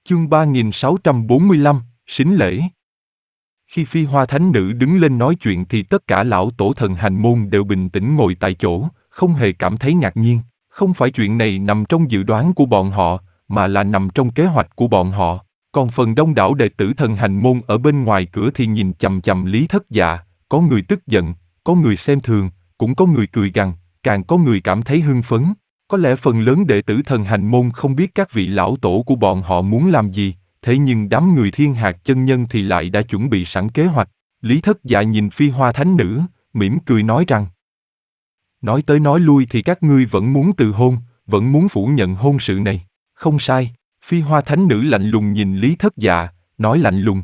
Chương 3645, Sính lễ. Khi Phi Hoa Thánh Nữ đứng lên nói chuyện thì tất cả lão tổ thần hành môn đều bình tĩnh ngồi tại chỗ, không hề cảm thấy ngạc nhiên. Không phải chuyện này nằm trong dự đoán của bọn họ, mà là nằm trong kế hoạch của bọn họ. Còn phần đông đảo đệ tử thần hành môn ở bên ngoài cửa thì nhìn chằm chằm Lý Thất Dạ, có người tức giận, có người xem thường, cũng có người cười gằn, càng có người cảm thấy hưng phấn. Có lẽ phần lớn đệ tử thần hành môn không biết các vị lão tổ của bọn họ muốn làm gì, thế nhưng đám người Thiên Hạc chân nhân thì lại đã chuẩn bị sẵn kế hoạch. Lý Thất Dạ nhìn Phi Hoa Thánh Nữ, mỉm cười nói rằng: nói tới nói lui thì các ngươi vẫn muốn từ hôn, vẫn muốn phủ nhận hôn sự này. Không sai. Phi Hoa Thánh Nữ lạnh lùng nhìn Lý Thất Dạ, nói lạnh lùng: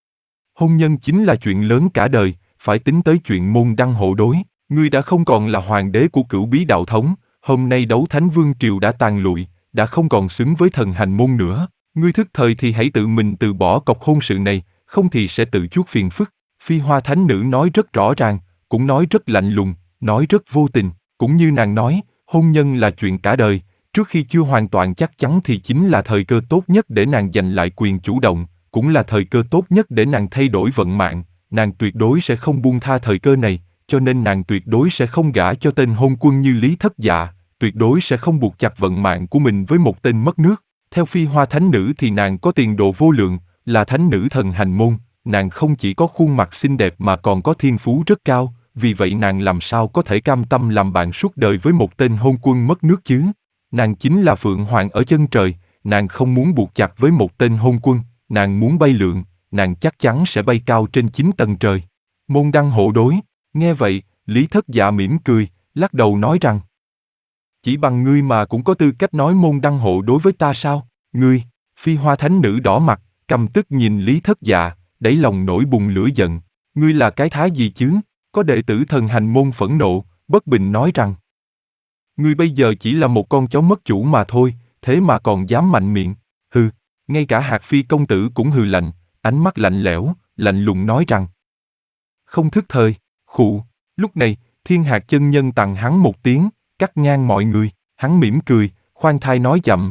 hôn nhân chính là chuyện lớn cả đời, phải tính tới chuyện môn đăng hộ đối. Ngươi đã không còn là hoàng đế của Cửu Bí đạo thống, hôm nay Đấu Thánh Vương Triều đã tàn lụi, đã không còn xứng với thần hành môn nữa. Ngươi thức thời thì hãy tự mình từ bỏ cọc hôn sự này, không thì sẽ tự chuốc phiền phức. Phi Hoa Thánh Nữ nói rất rõ ràng, cũng nói rất lạnh lùng, nói rất vô tình. Cũng như nàng nói, hôn nhân là chuyện cả đời, trước khi chưa hoàn toàn chắc chắn thì chính là thời cơ tốt nhất để nàng giành lại quyền chủ động, cũng là thời cơ tốt nhất để nàng thay đổi vận mạng. Nàng tuyệt đối sẽ không buông tha thời cơ này, cho nên nàng tuyệt đối sẽ không gả cho tên hôn quân như Lý Thất Dạ, tuyệt đối sẽ không buộc chặt vận mạng của mình với một tên mất nước. Theo Phi Hoa Thánh Nữ thì nàng có tiền đồ vô lượng, là thánh nữ thần hành môn, nàng không chỉ có khuôn mặt xinh đẹp mà còn có thiên phú rất cao, vì vậy nàng làm sao có thể cam tâm làm bạn suốt đời với một tên hôn quân mất nước chứ? Nàng chính là Phượng Hoàng ở chân trời, nàng không muốn buộc chặt với một tên hôn quân, nàng muốn bay lượn, nàng chắc chắn sẽ bay cao trên 9 tầng trời. Môn đăng hộ đối. Nghe vậy, Lý Thất Dạ mỉm cười, lắc đầu nói rằng: chỉ bằng ngươi mà cũng có tư cách nói môn đăng hộ đối với ta sao? Ngươi! Phi Hoa Thánh Nữ đỏ mặt, căm tức nhìn Lý Thất Dạ, đáy lòng nổi bùng lửa giận. Ngươi là cái thá gì chứ? Có đệ tử thần hành môn phẫn nộ, bất bình nói rằng: ngươi bây giờ chỉ là một con chó mất chủ mà thôi, thế mà còn dám mạnh miệng. Hừ! Ngay cả Hạc Phi công tử cũng hừ lạnh, ánh mắt lạnh lẽo, lạnh lùng nói rằng: không thức thời. Khụ! Lúc này, Thiên Hạc chân nhân tằng hắn một tiếng, cắt ngang mọi người. Hắn mỉm cười, khoan thai nói chậm: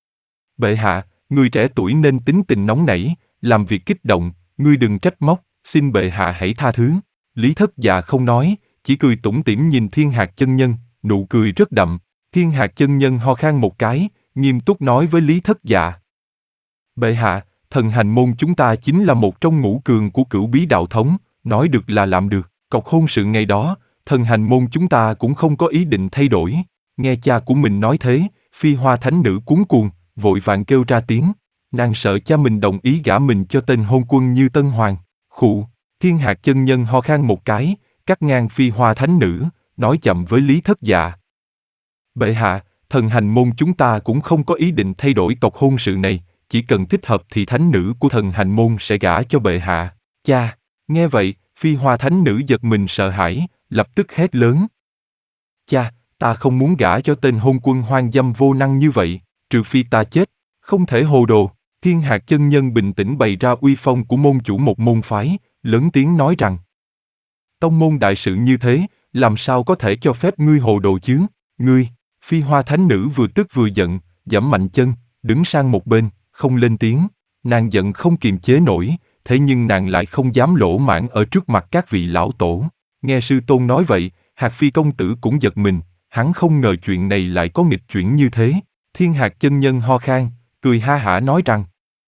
bệ hạ, người trẻ tuổi nên tính tình nóng nảy, làm việc kích động, ngươi đừng trách móc, xin bệ hạ hãy tha thứ. Lý Thất Dạ không nói, chỉ cười tủm tỉm nhìn Thiên Hạc chân nhân, nụ cười rất đậm. Thiên Hạc chân nhân ho khan một cái, nghiêm túc nói với Lý Thất Dạ: bệ hạ, thần hành môn chúng ta chính là một trong ngũ cường của Cửu Bí đạo thống, nói được là làm được. Cọc hôn sự ngày đó, thần hành môn chúng ta cũng không có ý định thay đổi. Nghe cha của mình nói thế, Phi Hoa Thánh Nữ cuống cuồng, vội vàng kêu ra tiếng. Nàng sợ cha mình đồng ý gả mình cho tên hôn quân như Tân Hoàng. Khụ! Thiên Hạc chân nhân ho khan một cái, cắt ngang Phi Hoa Thánh Nữ, nói chậm với Lý Thất Dạ: bệ hạ, thần hành môn chúng ta cũng không có ý định thay đổi cọc hôn sự này, chỉ cần thích hợp thì thánh nữ của thần hành môn sẽ gả cho bệ hạ. Cha! Nghe vậy, Phi Hoa Thánh Nữ giật mình sợ hãi, lập tức hét lớn: cha, ta không muốn gả cho tên hôn quân hoang dâm vô năng như vậy, trừ phi ta chết, không thể hồ đồ. Thiên Hạc chân nhân bình tĩnh bày ra uy phong của môn chủ một môn phái, lớn tiếng nói rằng: tông môn đại sự như thế, làm sao có thể cho phép ngươi hồ đồ chứ? Ngươi! Phi Hoa Thánh Nữ vừa tức vừa giận, giẫm mạnh chân, đứng sang một bên, không lên tiếng. Nàng giận không kiềm chế nổi, thế nhưng nàng lại không dám lỗ mãng ở trước mặt các vị lão tổ. Nghe sư tôn nói vậy, Hạc Phi công tử cũng giật mình, hắn không ngờ chuyện này lại có nghịch chuyển như thế. Thiên Hạc chân nhân ho khan, cười ha hả nói rằng: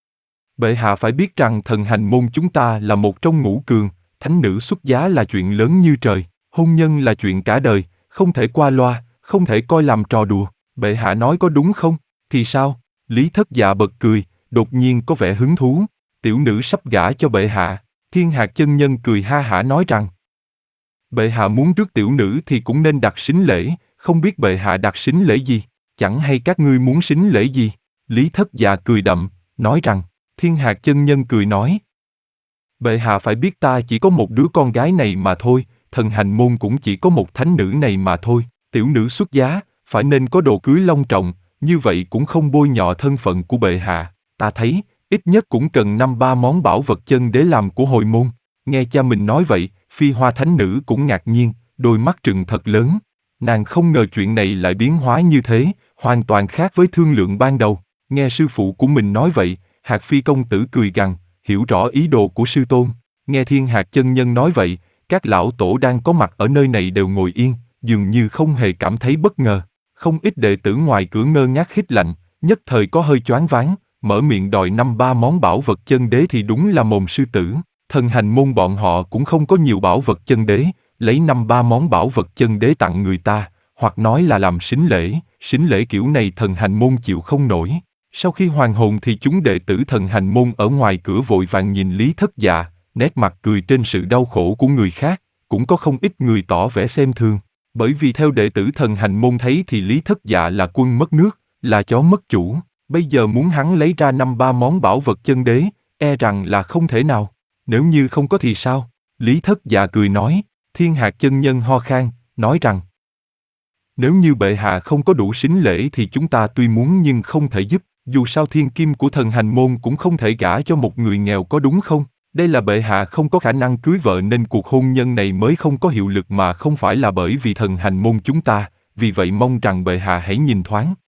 bệ hạ phải biết rằng thần hành môn chúng ta là một trong ngũ cường, thánh nữ xuất giá là chuyện lớn như trời, hôn nhân là chuyện cả đời, không thể qua loa, không thể coi làm trò đùa. Bệ hạ nói có đúng không? Thì sao? Lý Thất Dạ bật cười, đột nhiên có vẻ hứng thú. Tiểu nữ sắp gả cho bệ hạ. Thiên Hạc chân nhân cười ha hả nói rằng: bệ hạ muốn rước tiểu nữ thì cũng nên đặt sính lễ, không biết bệ hạ đặt sính lễ gì? Chẳng hay các ngươi muốn sính lễ gì? Lý Thất Dạ cười đậm, nói rằng. Thiên Hạc chân nhân cười nói: bệ hạ phải biết ta chỉ có một đứa con gái này mà thôi, thần hành môn cũng chỉ có một thánh nữ này mà thôi. Tiểu nữ xuất giá, phải nên có đồ cưới long trọng, như vậy cũng không bôi nhọ thân phận của bệ hạ. Ta thấy, ít nhất cũng cần 5-3 món bảo vật chân đế làm của hồi môn. Nghe cha mình nói vậy, Phi Hoa Thánh Nữ cũng ngạc nhiên, đôi mắt trừng thật lớn. Nàng không ngờ chuyện này lại biến hóa như thế, hoàn toàn khác với thương lượng ban đầu. Nghe sư phụ của mình nói vậy, Hạc Phi công tử cười gằn, hiểu rõ ý đồ của sư tôn. Nghe Thiên Hạc chân nhân nói vậy, các lão tổ đang có mặt ở nơi này đều ngồi yên, dường như không hề cảm thấy bất ngờ. Không ít đệ tử ngoài cửa ngơ ngác hít lạnh, nhất thời có hơi choáng váng, mở miệng đòi 5-3 món bảo vật chân đế thì đúng là mồm sư tử. Thần hành môn bọn họ cũng không có nhiều bảo vật chân đế, lấy 5-3 món bảo vật chân đế tặng người ta, hoặc nói là làm sính lễ kiểu này thần hành môn chịu không nổi. Sau khi hoàn hồn thì chúng đệ tử thần hành môn ở ngoài cửa vội vàng nhìn Lý Thất Dạ, nét mặt cười trên sự đau khổ của người khác, cũng có không ít người tỏ vẻ xem thường. Bởi vì theo đệ tử thần hành môn thấy thì Lý Thất Dạ là quân mất nước, là chó mất chủ, bây giờ muốn hắn lấy ra 5-3 món bảo vật chân đế, e rằng là không thể nào. Nếu như không có thì sao? Lý Thất Dạ cười nói. Thiên Hạc chân nhân ho khan, nói rằng nếu như bệ hạ không có đủ sính lễ thì chúng ta tuy muốn nhưng không thể giúp, dù sao thiên kim của thần hành môn cũng không thể gả cho một người nghèo có đúng không? Đây là bệ hạ không có khả năng cưới vợ nên cuộc hôn nhân này mới không có hiệu lực mà không phải là bởi vì thần hành môn chúng ta, vì vậy mong rằng bệ hạ hãy nhìn thoáng.